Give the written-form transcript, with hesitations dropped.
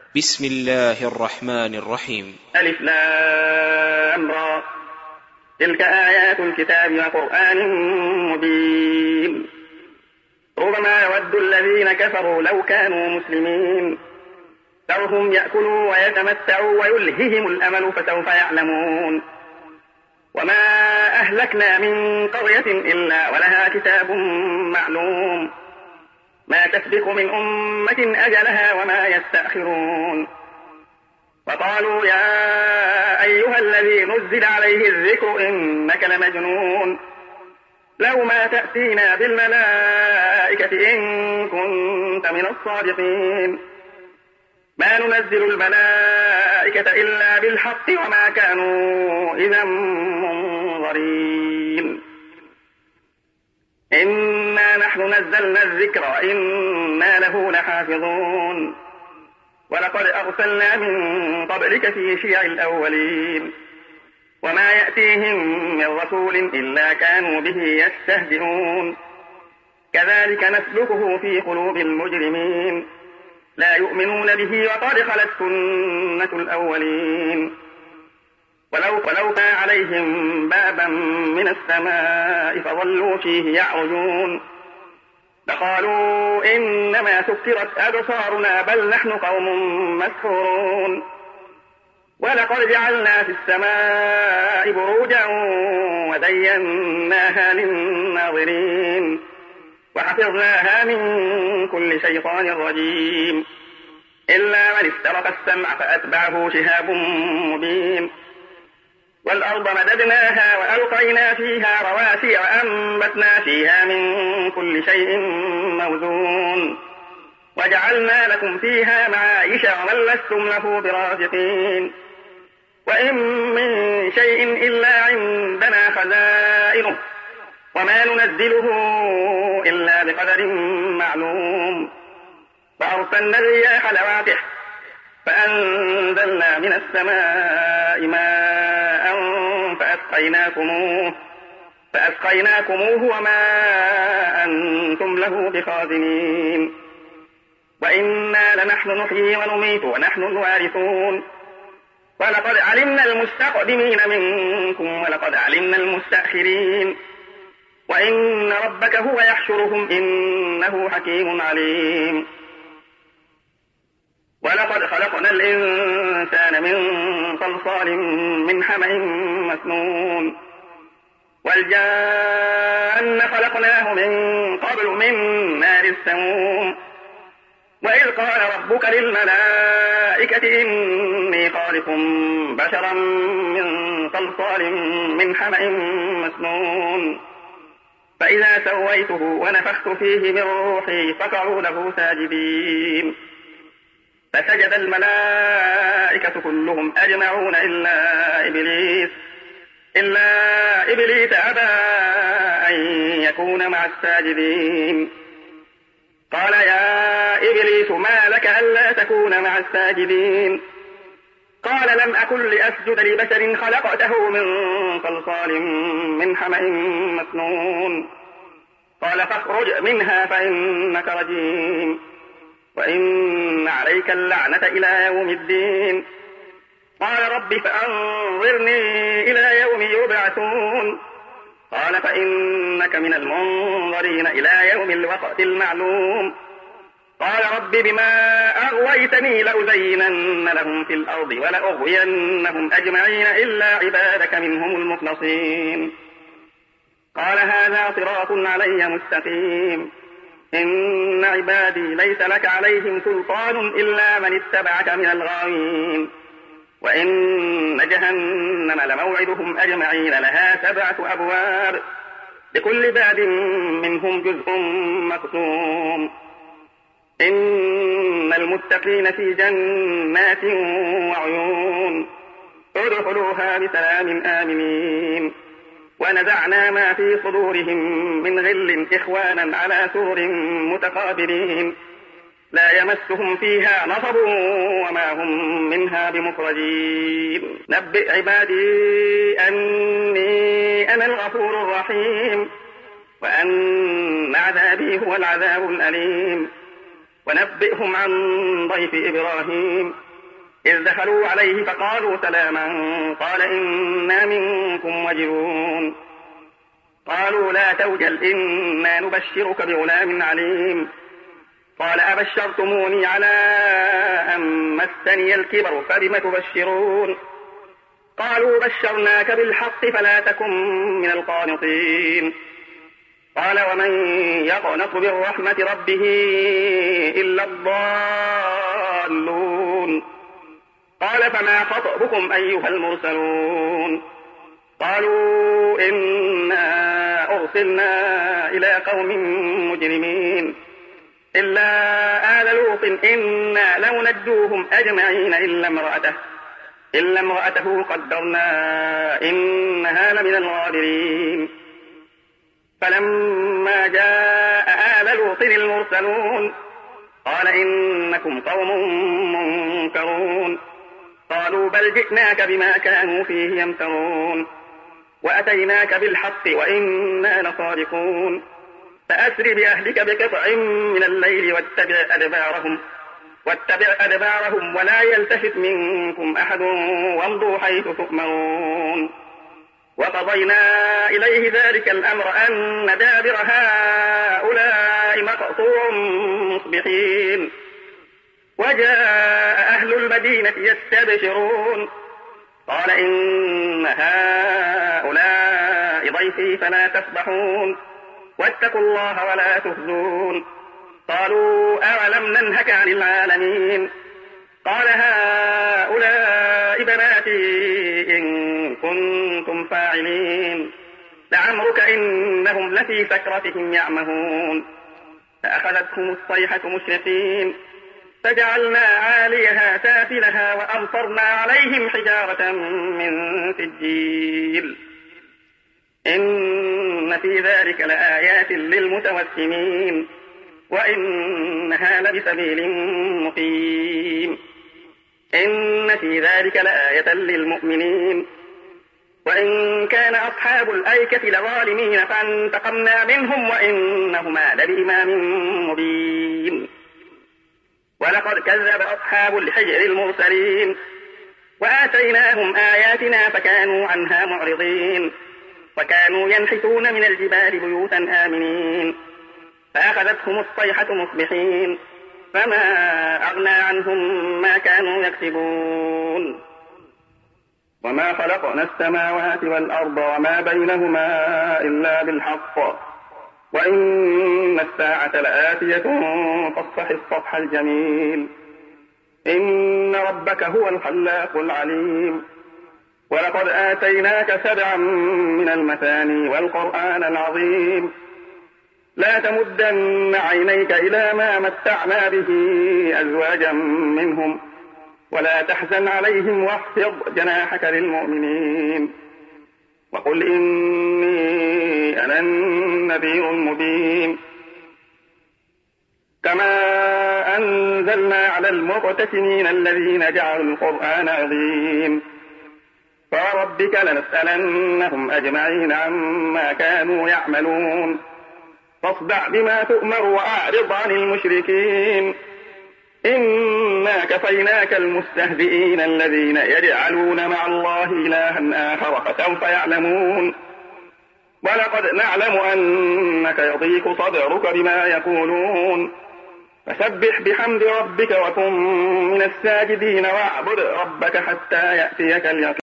بسم الله الرحمن الرحيم. ألف لام را، تلك آيات الكتاب وقرآن مبين. ربما يود الذين كفروا لو كانوا مسلمين، ذرهم يأكلوا ويتمتعوا ويلههم الأمل فسوف يعلمون. وما أهلكنا من قرية إلا ولها كتاب معلوم، ما تسبق من أمة أجلها وما يستأخرون. وقالوا يا أيها الذي نزل عليه الذكر إنك لمجنون، لو ما تأتينا بالملائكة إن كنت من الصادقين. ما ننزل الملائكة إلا بالحق وما كانوا إذا منظرين. إنا نحن نزلنا الذكر وإنا له لحافظون. ولقد أرسلنا من قبلك في شيع الأولين، وما يأتيهم من رسول إلا كانوا به يستهزئون. كذلك نسلكه في قلوب المجرمين، لا يؤمنون به وقد خلت سنة الأولين. ولو كان عليهم بابا من السماء فظلوا فيه يعرجون لقالوا إنما سكرت أبصارنا بل نحن قوم مسحورون. ولقد جعلنا في السماء بروجا وزيناها للناظرين وحفظناها من كل شيطان رجيم إلا من استرق السمع فأتبعه شهاب مبين. والأرض مددناها وألقينا فيها رواسي وأنبتنا فيها من كل شيء موزون وجعلنا لكم فيها معايش ومن لستم له برازقين. وإن من شيء إلا عندنا خزائنه وما ننزله إلا بقدر معلوم. فأرسلنا الرياح لواقح فأنزلنا من السماء ماء فأسقيناكموه وما أنتم له بخازنين. وإنا لنحن نحيي ونميت ونحن الوارثون. ولقد علمنا المستقدمين منكم ولقد علمنا المستأخرين. وإن ربك هو يحشرهم إنه حكيم عليم. ولقد خلقنا الإنسان من صلصال من حمأ مسنون. والجان خلقناه من قبل من نار السموم. وإذ قال ربك للملائكة إني خالق بشرا من صلصال من حمأ مسنون فإذا سويته ونفخت فيه من روحي فقعوا له ساجدين. فسجد الملائكة كلهم أجمعون إلا إبليس أبى أن يكون مع الساجدين. قال يا إبليس ما لك ألا تكون مع الساجدين؟ قال لم أكن لأسجد لبشر خلقته من صلصال من حمأ مسنون. قال فاخرج منها فإنك رجيم وإن عليك اللعنة إلى يوم الدين. قال رب فأنظرني إلى يوم يبعثون. قال فإنك من المنظرين إلى يوم الوقت المعلوم. قال رب بما أغويتني لأزينن لهم في الأرض ولأغوينهم أجمعين إلا عبادك منهم المخلصين. قال هذا صراط علي مستقيم. إن عبادي ليس لك عليهم سلطان إلا من اتبعك من الغاوين. وإن جهنم لموعدهم أجمعين لها 7 أبواب لكل باب منهم جزء مقسوم. إن المتقين في جنات وعيون ادخلوها بسلام آمنين. ونزعنا ما في صدورهم من غل إخوانا على سور متقابلين لا يمسهم فيها نصب وما هم منها بمخرجين. نبئ عبادي أني أنا الغفور الرحيم وأن عذابي هو العذاب الأليم. ونبئهم عن ضيف إبراهيم إذ دخلوا عليه فقالوا سلاما قال إنا منكم وجلون قالوا لا توجل إنا نبشرك بغلام عليم قال أبشرتموني على أن مسني الكبر فبم تبشرون قالوا بشرناك بالحق فلا تكن من القانطين قال ومن يقنط من رحمة ربه إلا الضالون قال فما خطبكم أيها المرسلون قالوا إنا أرسلنا إلى قوم مجرمين إلا آل لوط إنا لننجوهم أجمعين إلا امرأته قدرنا إنها لمن الغابرين فلما جاء آل لوط المرسلون قال إنكم قوم منكرون قالوا بل جئناك بما كانوا فيه يمترون وأتيناك بالحق وإنا لصادقون فأسر بأهلك بقطع من الليل واتبع أدبارهم ولا يلتفت منكم أحد وامضوا حيث تؤمرون وقضينا إليه ذلك الأمر أن دابر هؤلاء مقطوع مصبحين وجاء أهل المدينة يستبشرون قال إن هؤلاء ضيفي فلا تفضحون واتقوا الله ولا تخزون قالوا أولم ننهك عن العالمين قال هؤلاء بناتي إن كنتم فاعلين لعمرك إنهم لفي سكرتهم يعمهون فأخذتهم الصيحة مشرقين فجعلنا عاليها سافلها وأمطرنا عليهم حجارة من سجيل إن في ذلك لآيات للمتوسمين وإنها لبسبيل مقيم إن في ذلك لآية للمؤمنين وإن كان أصحاب الأيكة لظالمين فانتقمنا منهم وإنهما لبإمام مبين ولقد كذب أصحاب الحجر المرسلين وآتيناهم آياتنا فكانوا عنها معرضين وكانوا ينحتون من الجبال بيوتا آمنين فأخذتهم الصيحة مصبحين فما أغنى عنهم ما كانوا يكسبون وما خلقنا السماوات والأرض وما بينهما إلا بالحق وإن الساعة لآتية فاصفح الصفح الجميل إن ربك هو الخلاق العليم ولقد آتيناك 7 من المثاني والقرآن العظيم لا تمدن عينيك إلى ما متعنا به أزواجا منهم ولا تحزن عليهم واخفض جناحك للمؤمنين وقل إني أنا النذير المبين كما أنزلنا على المقتسمين الذين جعلوا القرآن عظيم فربك لنسألنهم أجمعين عما كانوا يعملون فاصدع بما تؤمر وأعرض عن المشركين إنا كفيناك المستهزئين الذين يجعلون مع الله إلها آخر فسوف يعلمون ولقد نعلم أنك يضيق صدرك بما يقولون فسبح بحمد ربك وكن من الساجدين واعبد ربك حتى يأتيك اليقين